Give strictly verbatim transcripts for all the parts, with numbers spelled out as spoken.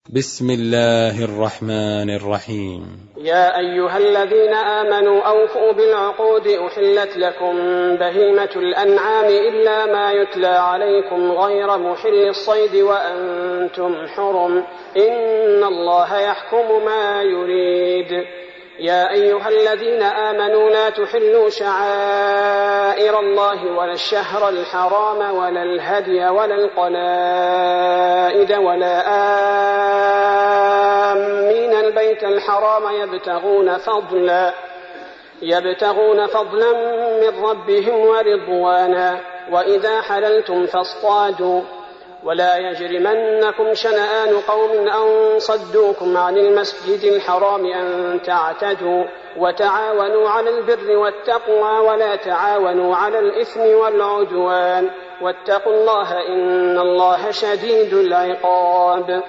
بسم الله الرحمن الرحيم. يا أيها الذين آمنوا أوفوا بالعقود أحلت لكم بهيمة الأنعام إلا ما يتلى عليكم غير محل الصيد وأنتم حرم إن الله يحكم ما يريد. يا أيها الذين آمنوا لا تحلوا شعائر الله ولا الشهر الحرام ولا الهدي ولا القلائد ولا آمين البيت الحرام يبتغون فضلا يبتغون فضلا من ربهم ورضوانا وإذا حللتم فاصطادوا ولا يجرمنكم شنآن قوم أن صدوكم عن المسجد الحرام أن تعتدوا وتعاونوا على البر والتقوى ولا تعاونوا على الإثم والعدوان واتقوا الله إن الله شديد العقاب.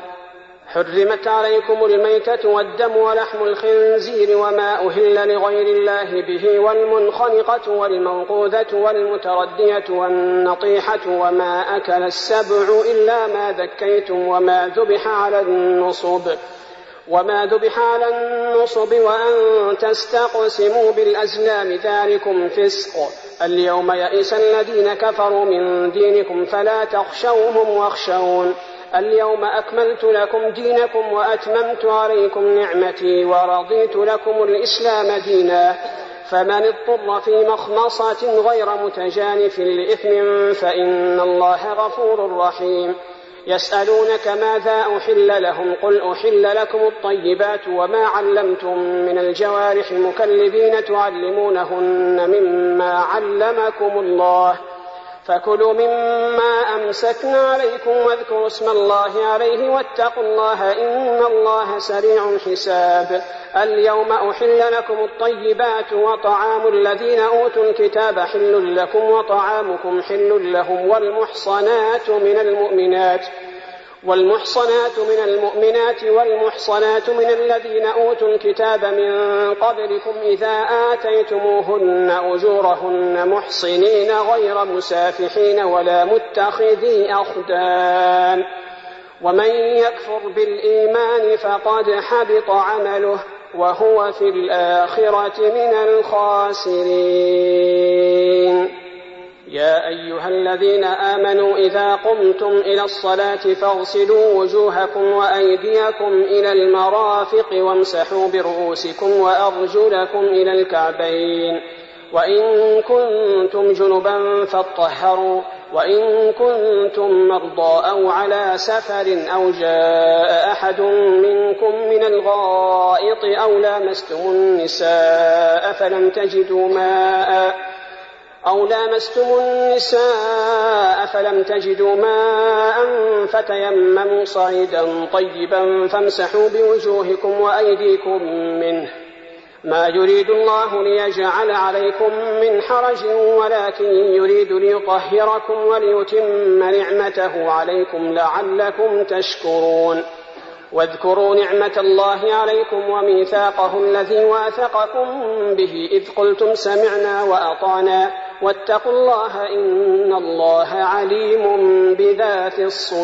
حرمت عليكم الميتة والدم ولحم الخنزير وما أهل لغير الله به والمنخنقة والموقوذة والمتردية والنطيحة وما أكل السبع إلا ما ذكيتم وما ذبح على النصب وما ذبح على النصب وأن تستقسموا بالأزلام ذلكم فسق. اليوم يئس الذين كفروا من دينكم فلا تخشوهم واخشون. اليوم أكملت لكم دينكم وأتممت عليكم نعمتي ورضيت لكم الإسلام دينا فمن اضطر في مخمصة غير متجانف لإثم فإن الله غفور رحيم. يسألونك ماذا أحل لهم قل أحل لكم الطيبات وما علمتم من الجوارح مكلبين تعلمونهن مما علمكم الله فكلوا مما أمسكنا عليكم واذكروا اسم الله عليه واتقوا الله إن الله سريع الحساب. اليوم أحل لكم الطيبات وطعام الذين أوتوا الكتاب حل لكم وطعامكم حل لهم والمحصنات من المؤمنات والمحصنات من المؤمنات والمحصنات من الذين أوتوا الكتاب من قبلكم إذا آتيتموهن أجورهن محصنين غير مسافحين ولا متخذي أخدان ومن يكفر بالإيمان فقد حبط عمله وهو في الآخرة من الخاسرين. يا أيها الذين آمنوا إذا قمتم إلى الصلاة فاغسلوا وجوهكم وأيديكم إلى المرافق وامسحوا برؤوسكم وأرجلكم إلى الكعبين وإن كنتم جنبا فاطهروا وإن كنتم مرضى أو على سفر أو جاء أحد منكم من الغائط أو لامستم النساء فلم تجدوا ماء أو لامستم النساء فلم تجدوا ماء فتيمموا صعيدا طيبا فامسحوا بوجوهكم وأيديكم منه ما يريد الله ليجعل عليكم من حرج ولكن يريد ليطهركم وليتم نعمته عليكم لعلكم تشكرون. واذكروا نعمة الله عليكم وميثاقه الذي واثقكم به إذ قلتم سمعنا وأطعنا واتقوا الله إن الله عليم بذات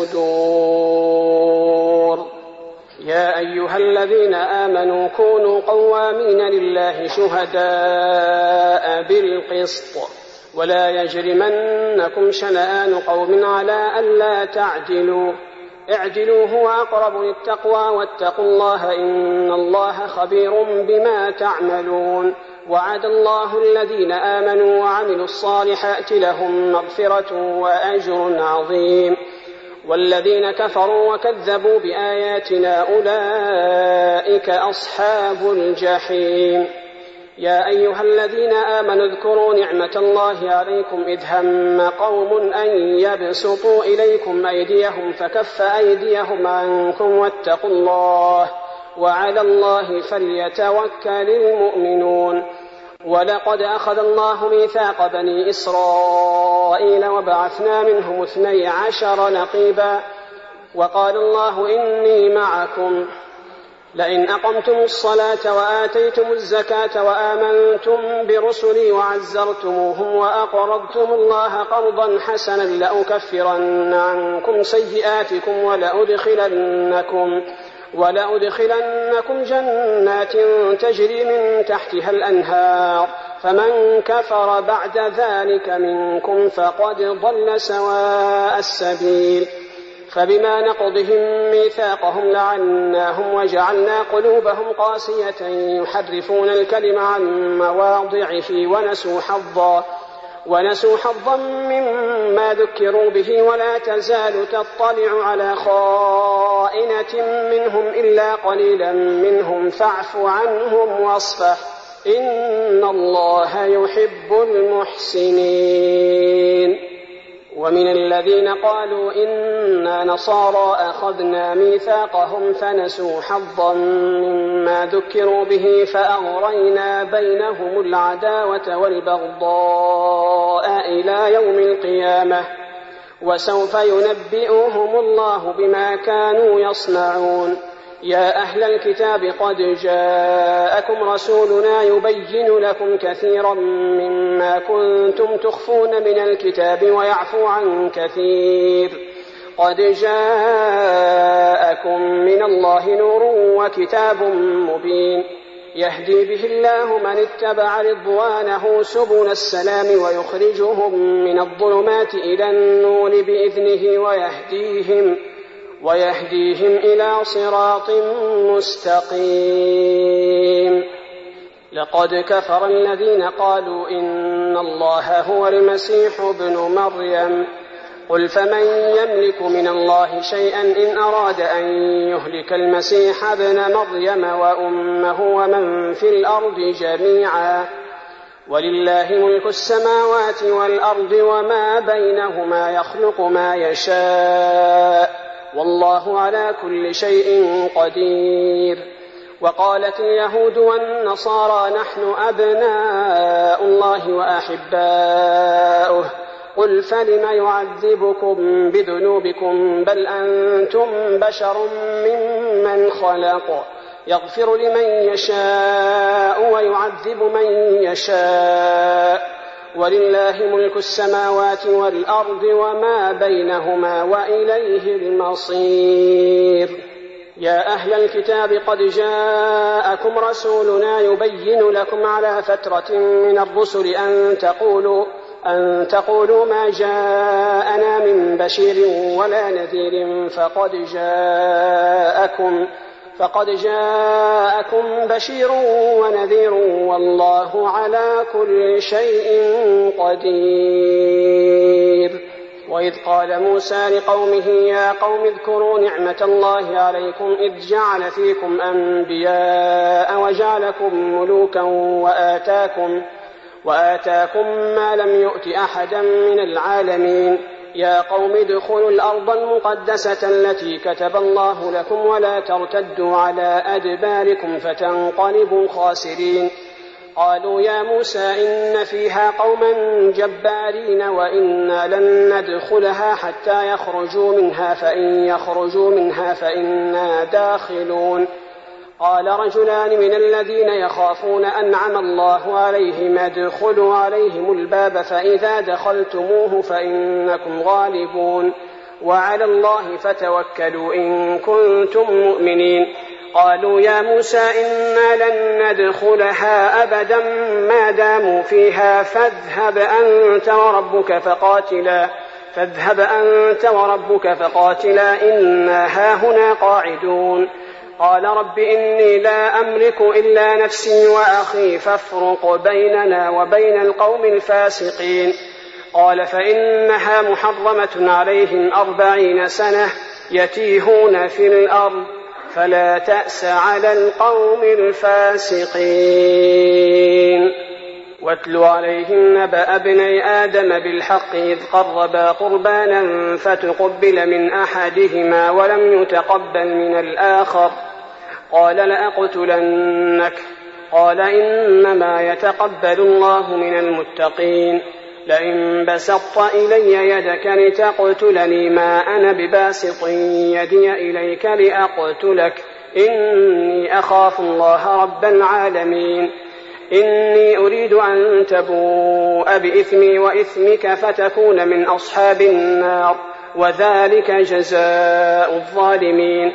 الصدور. يا أيها الذين آمنوا كونوا قوامين لله شهداء بالقسط ولا يجرمنكم شنآن قوم على ألا تعدلوا اعدلوا هو أقرب للتقوى واتقوا الله إن الله خبير بما تعملون. وعد الله الذين آمنوا وعملوا الصالحات لهم مغفرة وأجر عظيم والذين كفروا وكذبوا بآياتنا أولئك أصحاب الجحيم. يا أيها الذين آمنوا اذكروا نعمة الله عليكم إذ هم قوم أن يبسطوا إليكم أيديهم فكف أيديهم عنكم واتقوا الله وعلى الله فليتوكل المؤمنون. ولقد أخذ الله ميثاق بني إسرائيل وبعثنا منهم اثني عشر نقيبا وقال الله إني معكم لئن أقمتم الصلاة وآتيتم الزكاة وآمنتم برسلي وعزرتموهم وأقرضتم الله قرضا حسنا لأكفرن عنكم سيئاتكم ولأدخلنكم ولأدخلنكم جنات تجري من تحتها الأنهار فمن كفر بعد ذلك منكم فقد ضل سواء السبيل فبما نقضهم ميثاقهم لعناهم وجعلنا قلوبهم قاسية يحرفون الكلم عن مواضعه ونسوا حظا ونسوا حظا مما ذكروا به ولا تزال تطلع على خائنة منهم إلا قليلا منهم فاعف عنهم واصفح إن الله يحب المحسنين. ومن الذين قالوا إنا نصارى أخذنا ميثاقهم فنسوا حظا مما ذكروا به فأغرينا بينهم العداوة والبغضاء إلى يوم القيامة وسوف ينبئهم الله بما كانوا يصنعون. يا أهل الكتاب قد جاءكم رسولنا يبين لكم كثيرا مما كنتم تخفون من الكتاب ويعفو عن كثير قد جاءكم من الله نور وكتاب مبين يهدي به الله من اتبع رضوانه سبل السلام ويخرجهم من الظلمات إلى النور بإذنه ويهديهم ويهديهم إلى صراط مستقيم. لقد كفر الذين قالوا إن الله هو المسيح ابن مريم قل فمن يملك من الله شيئا إن أراد أن يهلك المسيح ابن مريم وأمه ومن في الأرض جميعا ولله ملك السماوات والأرض وما بينهما يخلق ما يشاء والله على كل شيء قدير. وقالت اليهود والنصارى نحن أبناء الله وأحباؤه قل فلم يعذبكم بذنوبكم بل أنتم بشر ممن خلق يغفر لمن يشاء ويعذب من يشاء ولله ملك السماوات والأرض وما بينهما وإليه المصير. يا أهل الكتاب قد جاءكم رسولنا يبين لكم على فترة من الرسل أن تقولوا أن تقولوا ما جاءنا من بشير ولا نذير فقد جاءكم فقد جاءكم بشير ونذير والله على كل شيء قدير. وإذ قال موسى لقومه يا قوم اذكروا نعمة الله عليكم إذ جعل فيكم أنبياء وجعلكم ملوكا وآتاكم, وآتاكم ما لم يؤت أحدا من العالمين. يا قوم ادخلوا الأرض المقدسة التي كتب الله لكم ولا ترتدوا على أدباركم فتنقلبوا خاسرين. قالوا يا موسى إن فيها قوما جبارين وإنا لن ندخلها حتى يخرجوا منها فإن يخرجوا منها فإنا داخلون. قال رجلان من الذين يخافون أنعم الله عليهم ادخلوا عليهم الباب فإذا دخلتموه فإنكم غالبون وعلى الله فتوكلوا إن كنتم مؤمنين. قالوا يا موسى إنا لن ندخلها أبدا ما داموا فيها فاذهب أنت وربك فقاتلا فاذهب أنت وربك فقاتلا إنا هاهنا قاعدون. قال رب إني لا أملك إلا نفسي وأخي فافرق بيننا وبين القوم الفاسقين. قال فإنها محرمة عليهم أربعين سنة يتيهون في الأرض فلا تأس على القوم الفاسقين. واتل عليهم نبأ ابني آدم بالحق إذ قربا قربانا فتقبل من أحدهما ولم يتقبل من الآخر قال لأقتلنك قال إنما يتقبل الله من المتقين. لئن بسطت إلي يدك لتقتلني ما أنا بباسط يدي إليك لأقتلك إني أخاف الله رب العالمين. إني أريد أن تبوء بإثمي وإثمك فتكون من أصحاب النار وذلك جزاء الظالمين.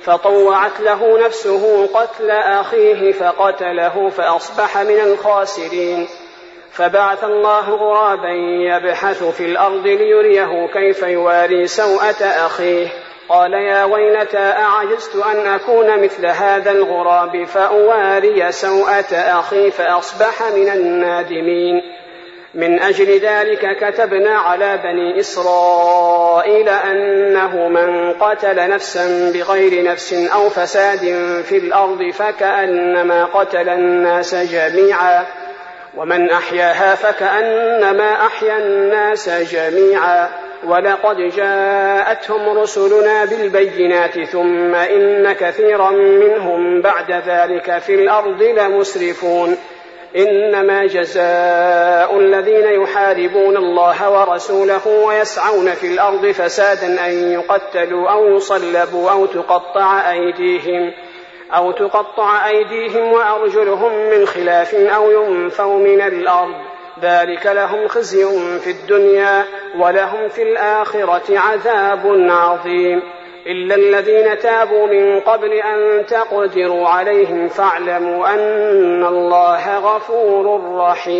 فطوعت له نفسه قتل أخيه فقتله فأصبح من الخاسرين. فبعث الله غرابا يبحث في الأرض ليريه كيف يواري سوءة أخيه قال يا ويلتى أعجزت أن أكون مثل هذا الغراب فأواري سوءة أخي فأصبح من النادمين. من أجل ذلك كتبنا على بني إسرائيل أنه من قتل نفسا بغير نفس أو فساد في الأرض فكأنما قتل الناس جميعا ومن أحياها فكأنما أحيا الناس جميعا. ولقد جاءتهم رسلنا بالبينات ثم إن كثيرا منهم بعد ذلك في الأرض لمسرفون. إنما جزاء الذين يحاربون الله ورسوله ويسعون في الأرض فسادا أن يقتلوا أو يصلبوا أو تقطع أيديهم أو تقطع أيديهم وأرجلهم من خلاف أو ينفوا من الأرض ذلك لهم خزي في الدنيا ولهم في الآخرة عذاب عظيم. إلا الذين تابوا من قبل أن تقدروا عليهم فاعلموا أن الله غفور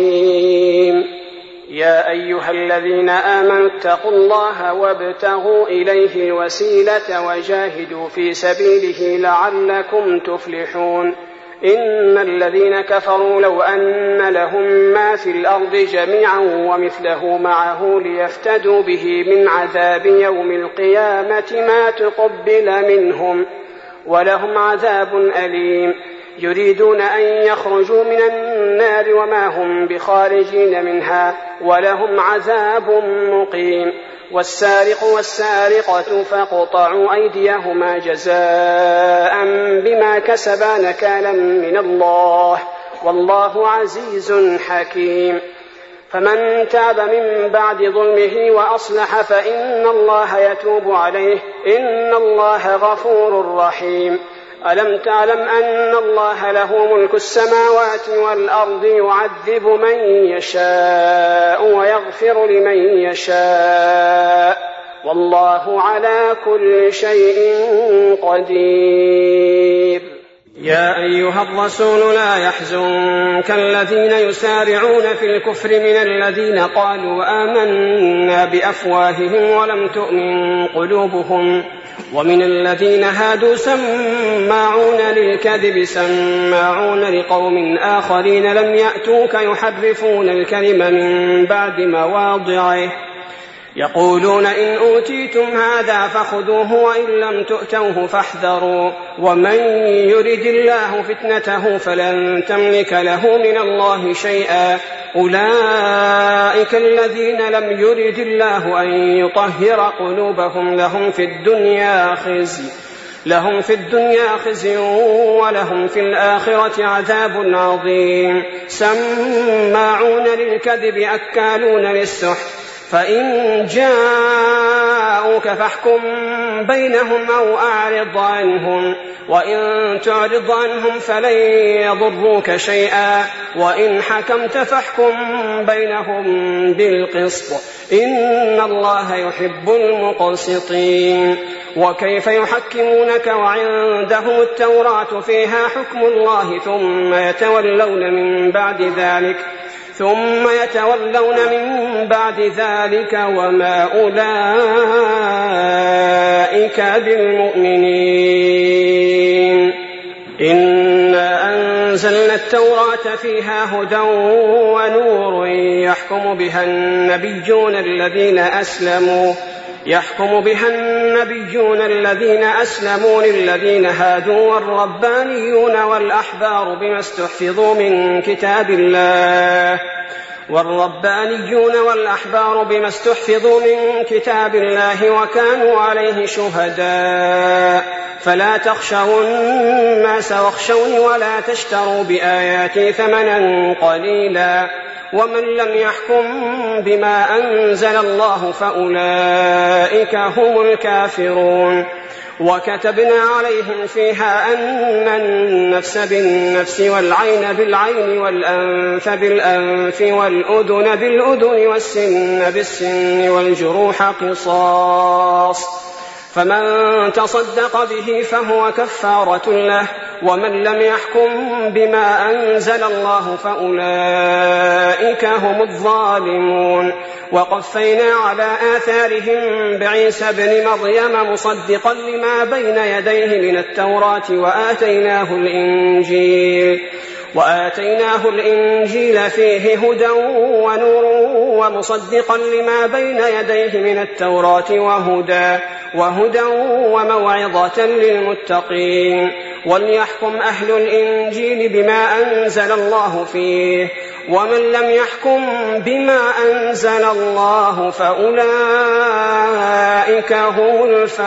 رحيم. يا أيها الذين آمنوا اتقوا الله وابتغوا إليه الوسيلة وجاهدوا في سبيله لعلكم تفلحون. إن الذين كفروا لو أن لهم ما في الأرض جميعا ومثله معه ليفتدوا به من عذاب يوم القيامة ما تقبل منهم ولهم عذاب أليم. يريدون أن يخرجوا من النار وما هم بخارجين منها ولهم عذاب مقيم. والسارق والسارقة فاقطعوا أيديهما جزاء بما كسبا نكالا من الله والله عزيز حكيم. فمن تاب من بعد ظلمه وأصلح فإن الله يتوب عليه إن الله غفور رحيم. ألم تعلم أن الله له ملك السماوات والأرض يعذب من يشاء ويغفر لمن يشاء والله على كل شيء قدير. يا أيها الرسول لا يحزنك الذين يسارعون في الكفر من الذين قالوا آمنا بأفواههم ولم تؤمن قلوبهم ومن الذين هادوا سماعون للكذب سماعون لقوم آخرين لم يأتوك يحرفون الكلم من بعد مواضعه يقولون إن أوتيتم هذا فخذوه وإن لم تؤتوه فاحذروا ومن يرد الله فتنته فلن تملك له من الله شيئا أولئك الذين لم يرد الله أن يطهر قلوبهم لهم في الدنيا خزي لهم في الدنيا خزي ولهم في الآخرة عذاب عظيم. سماعون للكذب أكالون للسحت فإن جاءوك فاحكم بينهم أو أعرض عنهم وإن تعرض عنهم فلن يضروك شيئا وإن حكمت فاحكم بينهم بالقسط إن الله يحب المقسطين. وكيف يحكمونك وعندهم التوراة فيها حكم الله ثم يتولون من بعد ذلك ثم يتولون من بعد ذلك وما أولئك بالمؤمنين. إنا أنزلنا التوراة فيها هدى ونور يحكم بها النبيون الذين أسلموا يحكم بها النبيون الذين أسلموا للذين هادوا والربانيون والأحبار بما استحفظوا من كتاب الله والربانيون والأحبار بما استحفظوا من كتاب الله وكانوا عليه شهداء فلا تخشوا الناس واخشوني ولا تشتروا بآياتي ثمنا قليلا ومن لم يحكم بما أنزل الله فأولئك هم الكافرون. وكتبنا عليهم فيها أن النفس بالنفس والعين بالعين والأنف بالأنف والأذن بالأذن والسن بالسن والجروح قصاص فمن تصدق به فهو كفارة له، ومن لم يحكم بما أنزل الله فأولئك هم الظالمون. وقفينا على آثارهم بعيسى ابن مريم مصدقا لما بين يديه من التوراة وآتيناه الإنجيل وآتيناه الإنجيل فيه هدى ونور ومصدقا لما بين يديه من التوراة وهدى, وهدى وموعظة للمتقين. وليحكم أهل الإنجيل بما أنزل الله فيه، ومن لم يحكم بما أنزل الله فأولئك هم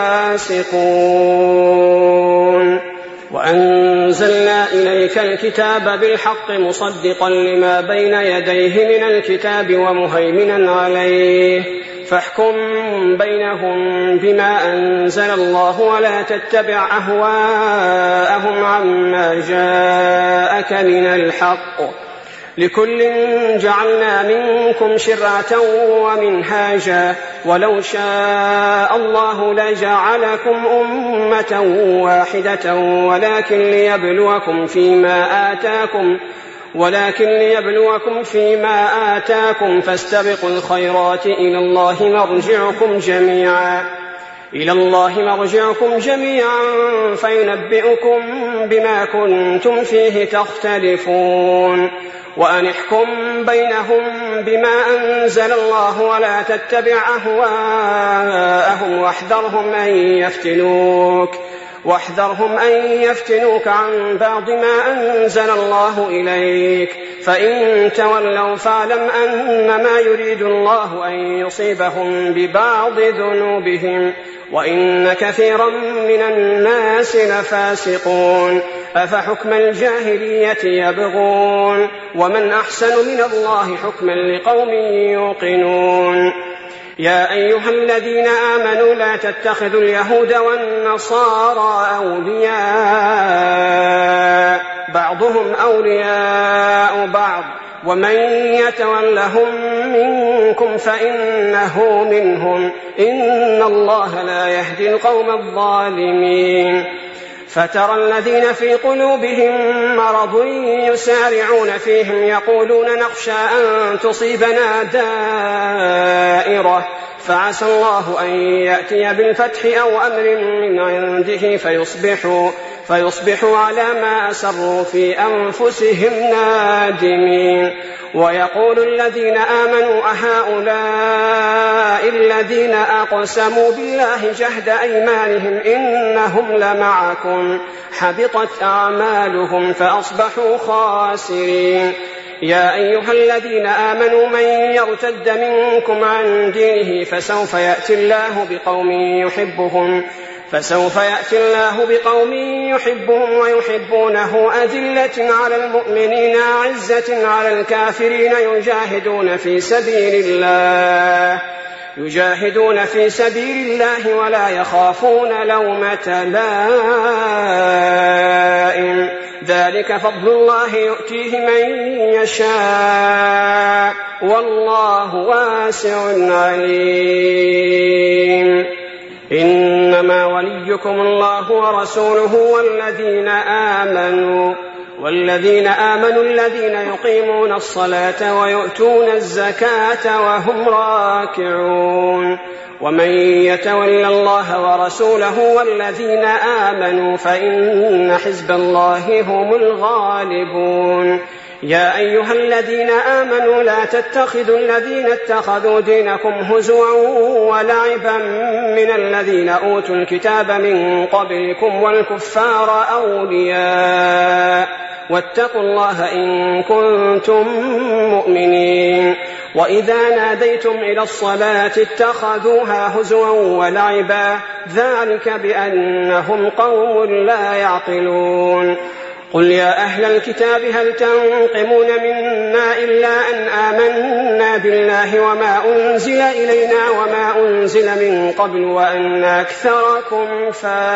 الفاسقون. وأنزلنا إليك الكتاب بالحق مصدقا لما بين يديه من الكتاب ومهيمنا عليه، فاحكم بينهم بما أنزل الله ولا تتبع أهواءهم عما جاءك من الحق، لكل جعلنا منكم شرعة ومنهاجا، ولو شاء الله لجعلكم أمة واحدة ولكن ليبلوكم فيما آتاكم ولكن ليبلوكم فيما آتاكم فاستبقوا الخيرات إلى الله مرجعكم جميعا إلى الله مرجعكم جميعا فينبئكم بما كنتم فيه تختلفون. وأن احكم بينهم بما أنزل الله ولا تتبع أهواءهم واحذرهم أن يفتنوك واحذرهم أن يفتنوك عن بعض ما أنزل الله إليك، فإن تولوا فاعلم أنما يريد الله أن يصيبهم ببعض ذنوبهم وإن كثيرا من الناس لفاسقون. أفحكم الجاهلية يبغون ومن أحسن من الله حكما لقوم يوقنون. يا أيها الذين آمنوا لا تتخذوا اليهود والنصارى أولياء بعضهم أولياء بعض ومن يتولهم منكم فإنه منهم إن الله لا يهدي القوم الظالمين. فترى الذين في قلوبهم مرض يسارعون فيهم يقولون نخشى أن تصيبنا دائرة فعسى الله أن يأتي بالفتح أو أمر من عنده فيصبحوا, فيصبحوا على ما أسروا في أنفسهم نادمين. ويقول الذين آمنوا أهؤلاء الذين أقسموا بالله جهد أيمانهم إنهم لمعكم حبطت أعمالهم فأصبحوا خاسرين. يا أيها الذين آمنوا من يرتد منكم عن دينه فسوف يأتي الله بقوم يحبهم فسوف يأتي الله بقوم يحبهم ويحبونه أذلة على المؤمنين أعزة على الكافرين يجاهدون في سبيل الله يجاهدون في سبيل الله ولا يخافون لومة لائم ذلك فضل الله يؤتيه من يشاء والله واسع عليم. إنما وليكم الله ورسوله والذين آمنوا والذين آمنوا الذين يقيمون الصلاة ويؤتون الزكاة وهم راكعون. ومن يتول الله ورسوله والذين آمنوا فإن حزب الله هم الغالبون. يا أيها الذين آمنوا لا تتخذوا الذين اتخذوا دينكم هزوا ولعبا من الذين أوتوا الكتاب من قبلكم والكفار أولياء واتقوا الله إن كنتم مؤمنين. وإذا ناديتم إلى الصلاة اتخذوها هزوا ولعبا ذلك بأنهم قوم لا يعقلون. قل يا أهل الكتاب هل تنقمون منا إلا أن آمنا بالله وما أنزل إلينا وما أنزل من قبل وأن أكثركم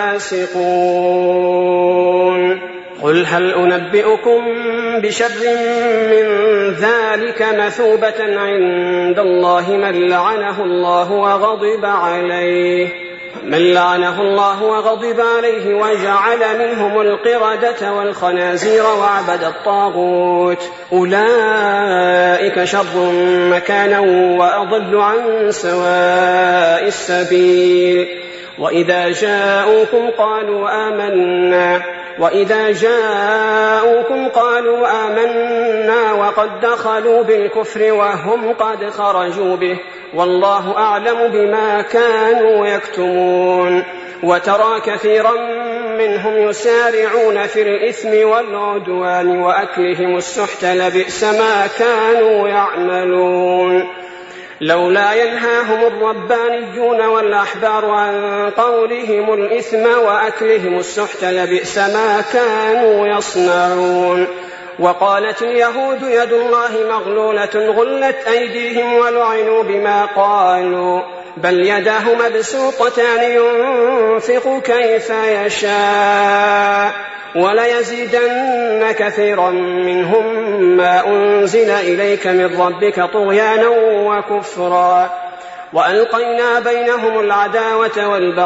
فاسقون. قل هل أنبئكم بشر من ذلك مثوبة عند الله من لعنه الله وغضب عليه من لعنه الله وغضب عليه وجعل منهم القردة والخنازير وعبد الطاغوت أولئك شر مكانا وأضل عن سواء السبيل. وإذا جاءوكم قالوا آمنا وإذا جاءوكم قالوا آمنا وقد دخلوا بالكفر وهم قد خرجوا به والله أعلم بما كانوا يكتمون. وترى كثيرا منهم يسارعون في الإثم والعدوان وأكلهم السحت لبئس ما كانوا يعملون. لولا ينهاهم الربانيون والأحبار عن قولهم الإثم وأكلهم السحت لبئس ما كانوا يصنعون. وقالت اليهود يد الله مغلولة غلت أيديهم ولعنوا بما قالوا بل يداه مبسوطتان ينفق كيف يشاء وليزيدن كثيرا منهم ما أنزل إليك من ربك طغيانا وكفرا. وألقينا بينهم العداوة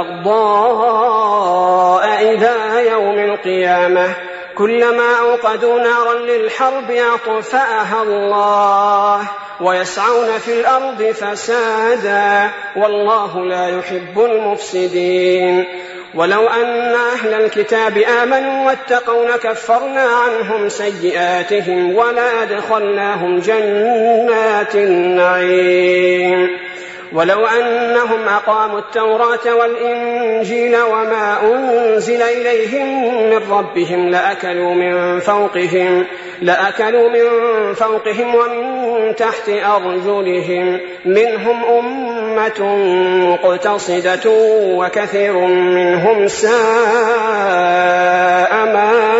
والبغضاء إلى يوم القيامة كلما أوقدوا نارا للحرب أطفأها الله ويسعون في الأرض فسادا والله لا يحب المفسدين. ولو أن أهل الكتاب آمنوا واتقوا لكفرنا عنهم سيئاتهم ولأدخلناهم جنات النعيم. ولو أنهم أقاموا التوراة والإنجيل وما أنزل إليهم من ربهم لأكلوا من فوقهم لأكلوا من فوقهم ومن تحت أرجلهم منهم أمة مقتصدة وكثير منهم ساء ما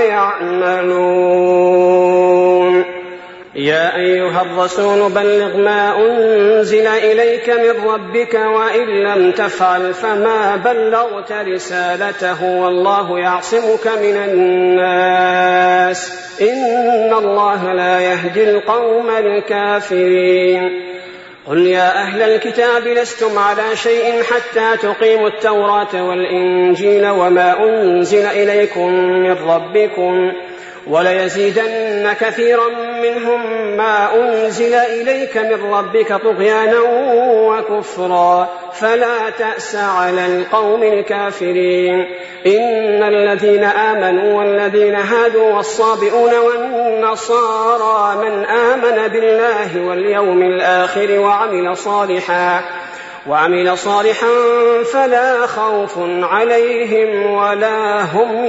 يعملون. يا أيها الرسول بلغ ما أنزل إليك من ربك وإن لم تفعل فما بلغت رسالته والله يعصمك من الناس إن الله لا يهدي القوم الكافرين. قل يا أهل الكتاب لستم على شيء حتى تقيموا التوراة والإنجيل وما أنزل إليكم من ربكم وليزيدن كثيرا منهم ما أنزل إليك من ربك طغيانا وكفرا فلا تأس على القوم الكافرين. إن الذين آمنوا والذين هادوا والصابئون والنصارى من آمن بالله واليوم الآخر وعمل صالحا وعمل صالحا فلا خوف عليهم ولا هم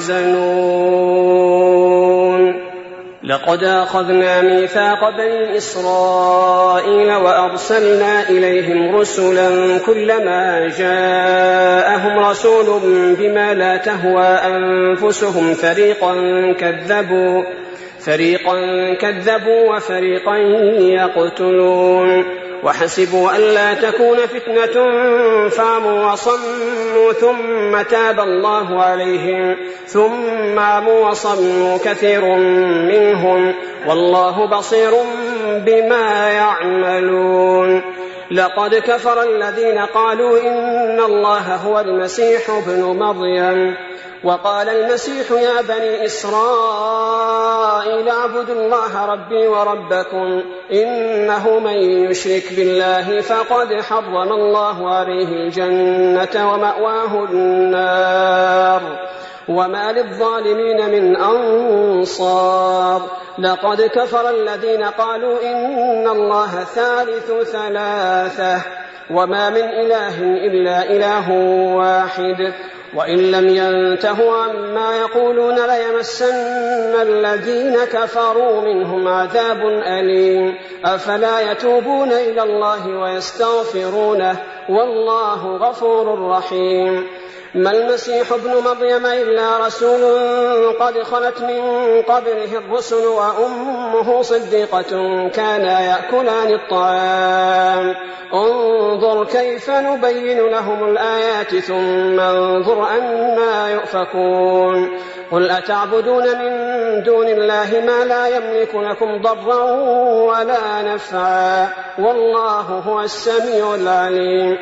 يحزنون. لقد أخذنا ميثاق بني إسرائيل وأرسلنا إليهم رسلا كلما جاءهم رسول بما لا تهوى أنفسهم فريقا كذبوا فريقا كذبوا وفريقا يقتلون. وحسبوا ألا تكون فتنة فعموا وصموا ثم تاب الله عليهم ثم عموا وصموا كثير منهم والله بصير بما يعملون. لقد كفر الذين قالوا إن الله هو المسيح ابن مريم وقال المسيح يا بني إسرائيل اعبدوا الله ربي وربكم إنه من يشرك بالله فقد حرم الله عليه الجنة ومأواه النار وما للظالمين من أنصار. لقد كفر الذين قالوا إن الله ثالث ثلاثة وما من إله إلا إله واحد وإن لم ينتهوا عما يقولون ليمسن الذين كفروا منهم عذاب أليم. أفلا يتوبون إلى الله ويستغفرونه والله غفور رحيم. ما المسيح ابن مريم إلا رسول قد خلت من قبله الرسل وأمه صديقة كانا يأكلان الطعام انظر كيف نبين لهم الآيات ثم انظر أنا يؤفكون. قل أتعبدون من دون الله ما لا يملك لكم ضرا ولا نفعا والله هو السميع العليم.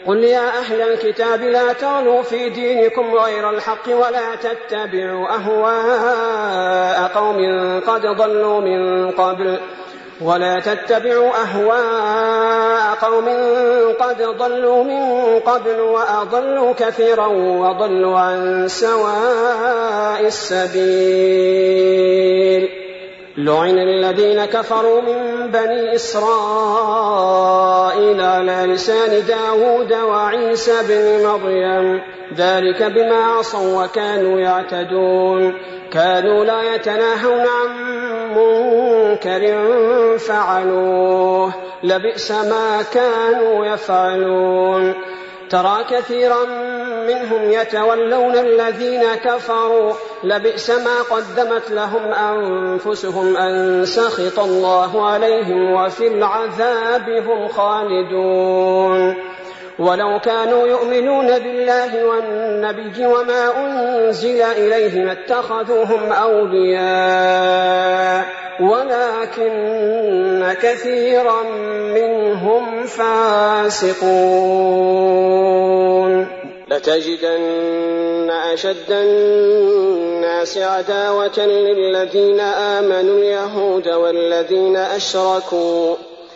قل يا أهل الكتاب لا تغلوا في دينكم غير الحق ولا تتبعوا أهواء قوم قد ضلوا من قبل ولا تتبعوا أهواء قوم قد ضلوا من قبل وأضلوا كثيرا وضلوا عن سواء السبيل. لعن الذين كفروا من بني إسرائيل على لسان داود وعيسى بن مريم ذلك بما عصوا وكانوا يعتدون كانوا لا يتناهون عن منكر فعلوه لبئس ما كانوا يفعلون. ترى كثيرا منهم يتولون الذين كفروا لبئس ما قدمت لهم أنفسهم أن سخط الله عليهم وفي العذاب هم خالدون. ولو كانوا يؤمنون بالله والنبي وما أنزل إليه ما اتخذوهم أولياء ولكن كثيرا منهم فاسقون. لتجدن أشد الناس عداوة للذين آمنوا اليهود والذين أشركوا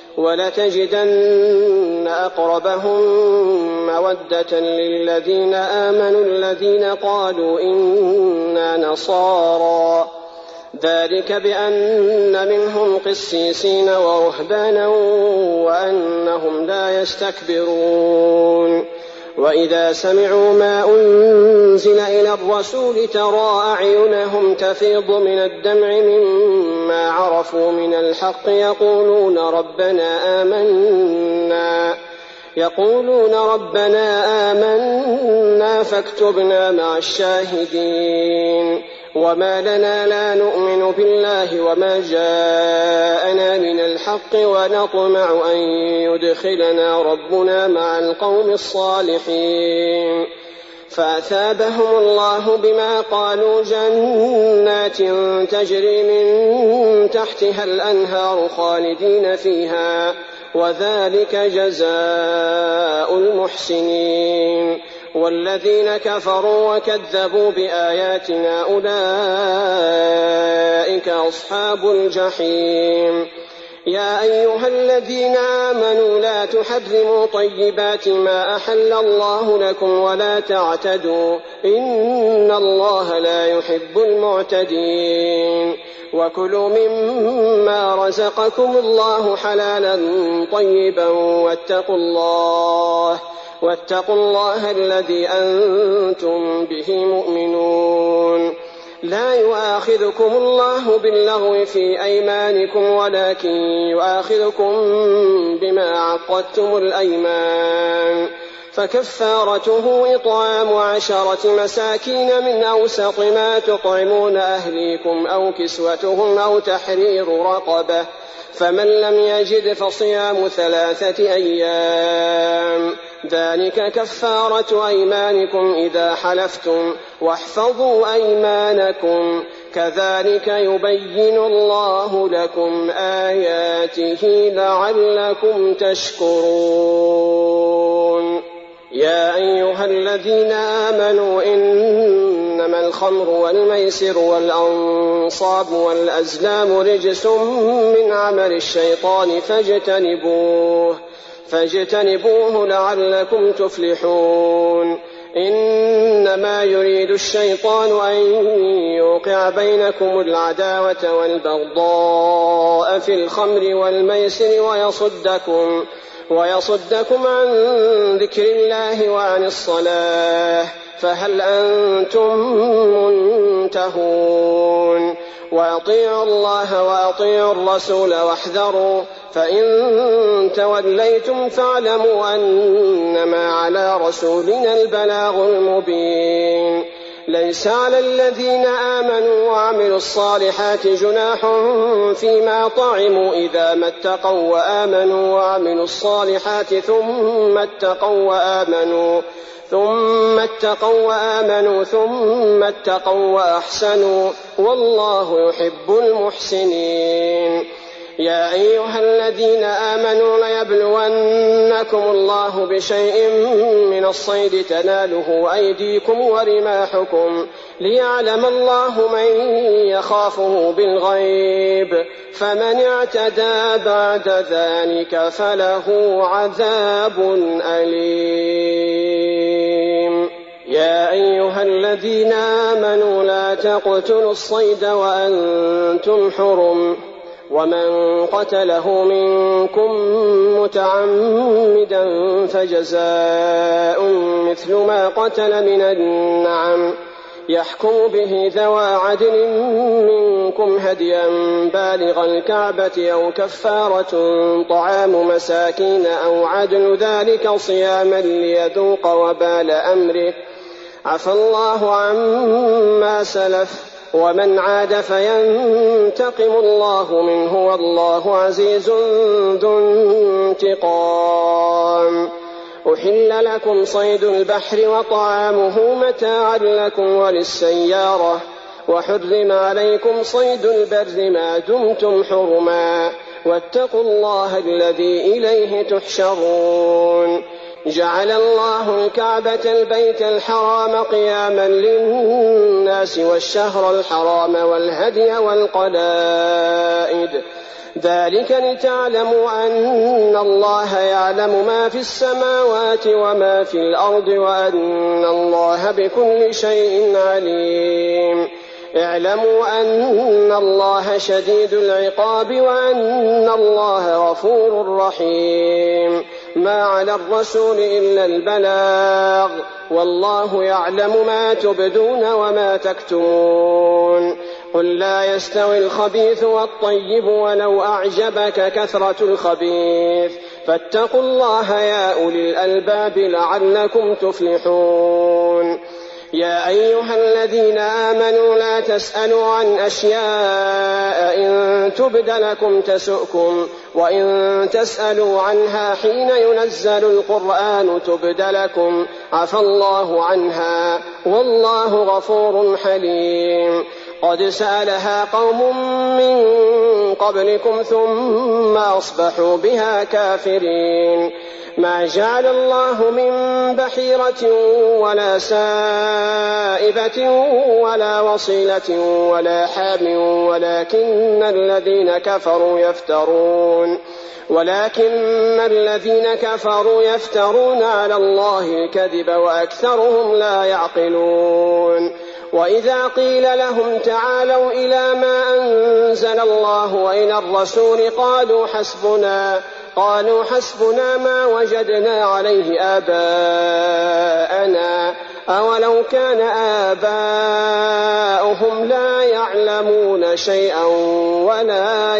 ولتجدن أقربهم مودة للذين آمنوا الذين قالوا إنا نصارى ذلك بأن منهم قسيسين ورهبانا وأنهم لا يستكبرون. وإذا سمعوا ما أنزل إلى الرسول ترى أعينهم تفيض من الدمع مما عرفوا من الحق يقولون ربنا آمنا يقولون ربنا آمنا فاكتبنا مع الشاهدين. وما لنا لا نؤمن بالله وما جاءنا من الحق ونطمع أن يدخلنا ربنا مع القوم الصالحين. فأثابهم الله بما قالوا جنات تجري من تحتها الأنهار خالدين فيها وذلك جزاء المحسنين. والذين كفروا وكذبوا بآياتنا أولئك أصحاب الجحيم. يا أيها الذين آمنوا لا تحرموا طيبات ما أحل الله لكم ولا تعتدوا إن الله لا يحب المعتدين. وكلوا مما رزقكم الله حلالا طيبا واتقوا الله واتقوا الله الذي أنتم به مؤمنون. لا يؤاخذكم الله باللغو في أيمانكم ولكن يؤاخذكم بما عقدتم الأيمان فكفارته إطعام عشرة مساكين من أوسط ما تطعمون أهليكم أو كسوتهم أو تحرير رقبة فمن لم يجد فصيام ثلاثة أيام ذلك كفارة أيمانكم إذا حلفتم واحفظوا أيمانكم كذلك يبين الله لكم آياته لعلكم تشكرون. يا أيها الذين آمنوا إنما الخمر والميسر والأنصاب والأزلام رجس من عمل الشيطان فاجتنبوه فاجتنبوه لعلكم تفلحون. إنما يريد الشيطان أن يوقع بينكم العداوة والبغضاء في الخمر والميسر ويصدكم ويصدكم عن ذكر الله وعن الصلاة فهل أنتم منتهون. وأطيعوا الله وأطيعوا الرسول واحذروا فإن توليتم فاعلموا أنما على رسولنا البلاغ المبين. ليس على الذين آمنوا وعملوا الصالحات جناح فيما طعموا إذا ما اتقوا وآمنوا وعملوا الصالحات ثم اتقوا وآمنوا ثم اتقوا وآمنوا ثم اتقوا وأحسنوا والله يحب المحسنين. يا أيها الذين آمنوا ليبلونكم الله بشيء من الصيد تناله أيديكم ورماحكم ليعلم الله من يخافه بالغيب فمن اعتدى بعد ذلك فله عذاب أليم. يا أيها الذين آمنوا لا تقتلوا الصيد وأنتم حرم ومن قتله منكم متعمدا فجزاء مثل ما قتل من النعم يحكم به ذوى عدل منكم هديا بالغ الكعبة أو كفارة طعام مساكين أو عدل ذلك صياما ليذوق وبال أمره عفى الله عما سلف ومن عاد فينتقم الله منه والله عزيز ذو انتقام. أحل لكم صيد البحر وطعامه متاعا لكم وللسيارة وحرم عليكم صيد البر ما دمتم حرما واتقوا الله الذي إليه تحشرون. جعل الله الكعبة البيت الحرام قياما للناس والشهر الحرام والهدي والقلائد ذلك لتعلموا أن الله يعلم ما في السماوات وما في الأرض وأن الله بكل شيء عليم. اعلموا أن الله شديد العقاب وأن الله غفور رحيم. ما على الرسول إلا البلاغ والله يعلم ما تبدون وما تكتمون. قل لا يستوي الخبيث والطيب ولو أعجبك كثرة الخبيث فاتقوا الله يا أولي الألباب لعلكم تفلحون. يا أيها الذين آمنوا لا تسألوا عن أشياء إن تبد لكم تسؤكم وإن تسألوا عنها حين ينزل القرآن تبد لكم عفى الله عنها والله غفور حليم. قد سألها قوم من قبلكم ثم أصبحوا بها كافرين. ما جعل الله من بحيرة ولا سائبة ولا وصيلة ولا حام ولكن الذين كفروا يفترون ولكن الذين كفروا يفترون على الله الكذب وأكثرهم لا يعقلون. وإذا قيل لهم تعالوا إلى ما أنزل الله وإلى الرسول قالوا حسبنا قالوا حسبنا ما وجدنا عليه آباءنا أولو كان آباؤهم لا يعلمون شيئا ولا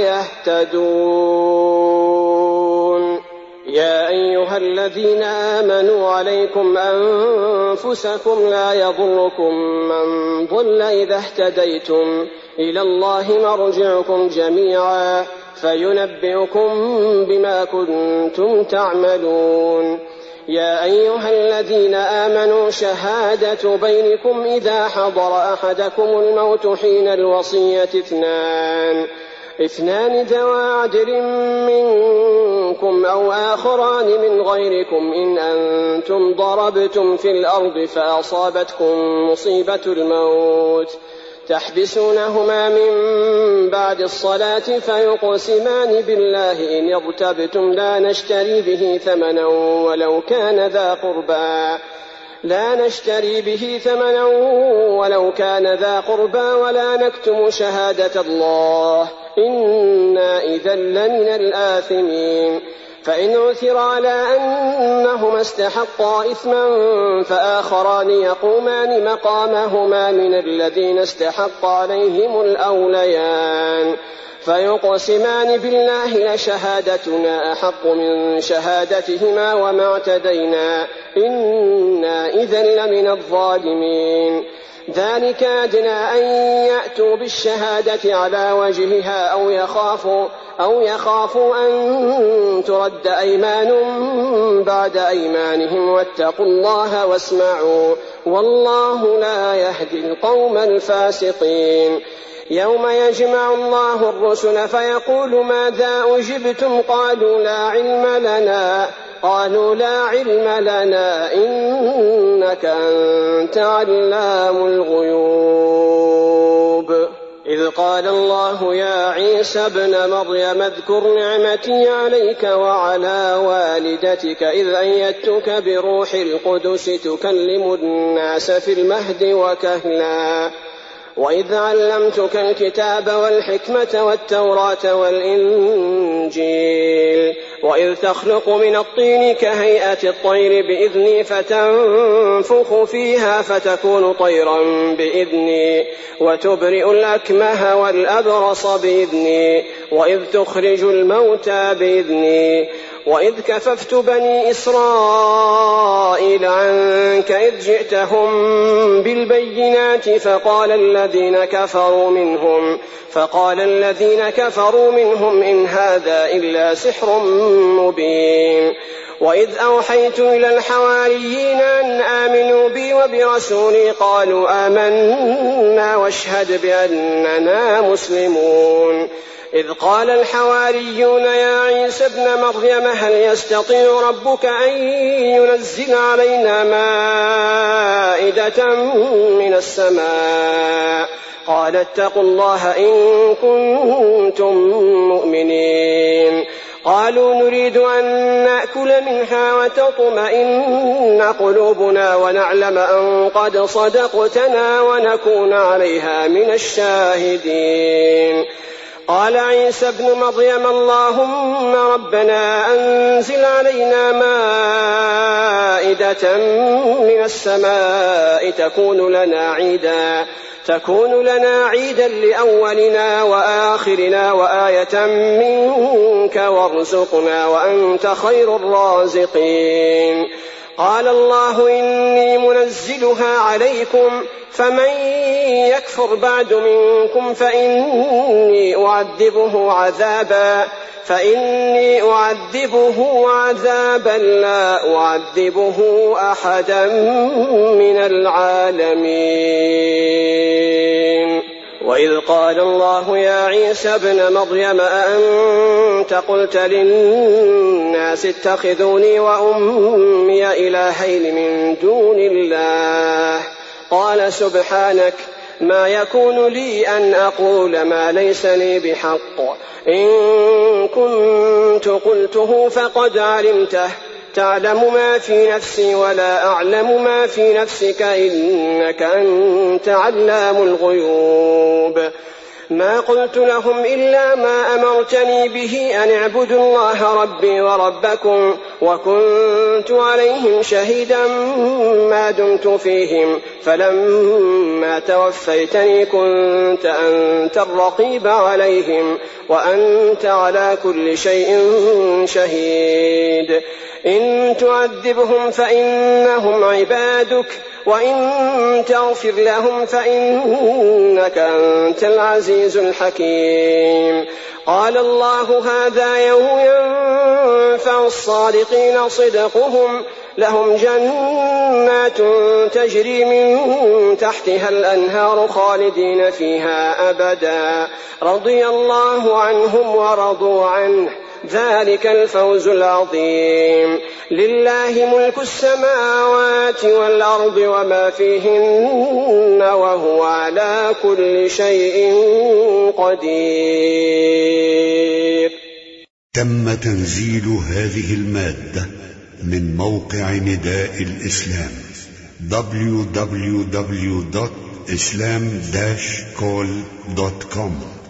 يهتدون. يا أيها الذين آمنوا عليكم أنفسكم لا يضركم من ضل إذا اهتديتم إلى الله مرجعكم جميعا فينبئكم بما كنتم تعملون. يا أيها الذين آمنوا شهادة بينكم إذا حضر أحدكم الموت حين الوصية اثنان اثنان ذوى عدل منكم أو آخران من غيركم إن أنتم ضربتم في الأرض فأصابتكم مصيبة الموت تحبسونهما من بعد الصلاة فيقسمان بالله إن ارتبتم لا نشتري به ثمنا ولو كان ذا قربى لا نشتري به ثمنا ولو كان ذا قربى ولا نكتم شهادة الله إنا إذا لمن الآثمين. فإن عثر على أنهما استحقا إثما فآخران يقومان مقامهما من الذين استحق عليهم الأوليان فيقسمان بالله لشهادتنا أحق من شهادتهما وما اعتدينا إنا إذا لمن الظالمين. ذلك أدنى أن يأتوا بالشهادة على وجهها أو يخافوا, أو يخافوا أن ترد أيمان بعد أيمانهم واتقوا الله واسمعوا والله لا يهدي القوم الفاسقين. يوم يجمع الله الرسل فيقول ماذا أجبتم قالوا لا علم لنا قالوا لا علم لنا إنك أنت علام الغيوب. إذ قال الله يا عيسى ابن مريم اذكر نعمتي عليك وعلى والدتك إذ أيدتك بروح القدس تكلم الناس في المهد وكهلا وإذ علمتك الكتاب والحكمة والتوراة والإنجيل وإذ تخلق من الطين كهيئة الطير بإذني فتنفخ فيها فتكون طيرا بإذني وتبرئ الأكمه والأبرص بإذني وإذ تخرج الموتى بإذني وإذ كففت بني إسرائيل عنك إذ جئتهم بالبينات فقال الذين كفروا منهم فقال الذين كفروا منهم إن هذا إلا سحر مبين. وإذ أوحيت إلى الحواريين أن آمنوا بي وبرسولي قالوا آمنا واشهد بأننا مسلمون. إذ قال الحواريون يا عيسى ابن مريم هل يستطيع ربك أن ينزل علينا مائدة من السماء قال اتقوا الله إن كنتم مؤمنين. قالوا نريد أن نأكل منها وتطمئن قلوبنا ونعلم أن قد صدقتنا ونكون عليها من الشاهدين. قال عيسى ابن مريم اللهم ربنا أنزل علينا مائدة من السماء تكون لنا عيدا تكون لنا عيدا لأولنا وآخرنا وآية منك وارزقنا وأنت خير الرازقين. قال الله إني منزلها عليكم فمن يكفر بعد منكم فإني أعذبه عذابا فإني أعذبه عذابا لا أعذبه أحدا من العالمين. وإذ قال الله يا عيسى ابن مريم أأنت قلت للناس اتخذوني وأمي إلهين من دون الله قال سبحانك ما يكون لي أن أقول ما ليس لي بحق إن كنت قلته فقد علمته تعلم ما في نفسي ولا أعلم ما في نفسك إنك أنت علام الغيوب. ما قلت لهم إلا ما أمرتني به أن اعبدوا الله ربي وربكم وكنت عليهم شهيدا ما دمت فيهم فلما توفيتني كنت أنت الرقيب عليهم وأنت على كل شيء شهيد. إن تعذبهم فإنهم عبادك وإن تغفر لهم فإنك أنت العزيز الحكيم. قال الله هذا يوم ينفع الصادقين صدقهم لهم جنات تجري من تحتها الأنهار خالدين فيها أبدا رضي الله عنهم ورضوا عنه ذلك الفوز العظيم. لله ملك السماوات والأرض وما فيهن وهو على كل شيء قدير. تم تنزيل هذه المادة من موقع نداء الإسلام دبليو دبليو دبليو دوت إسلام داش كول دوت كوم.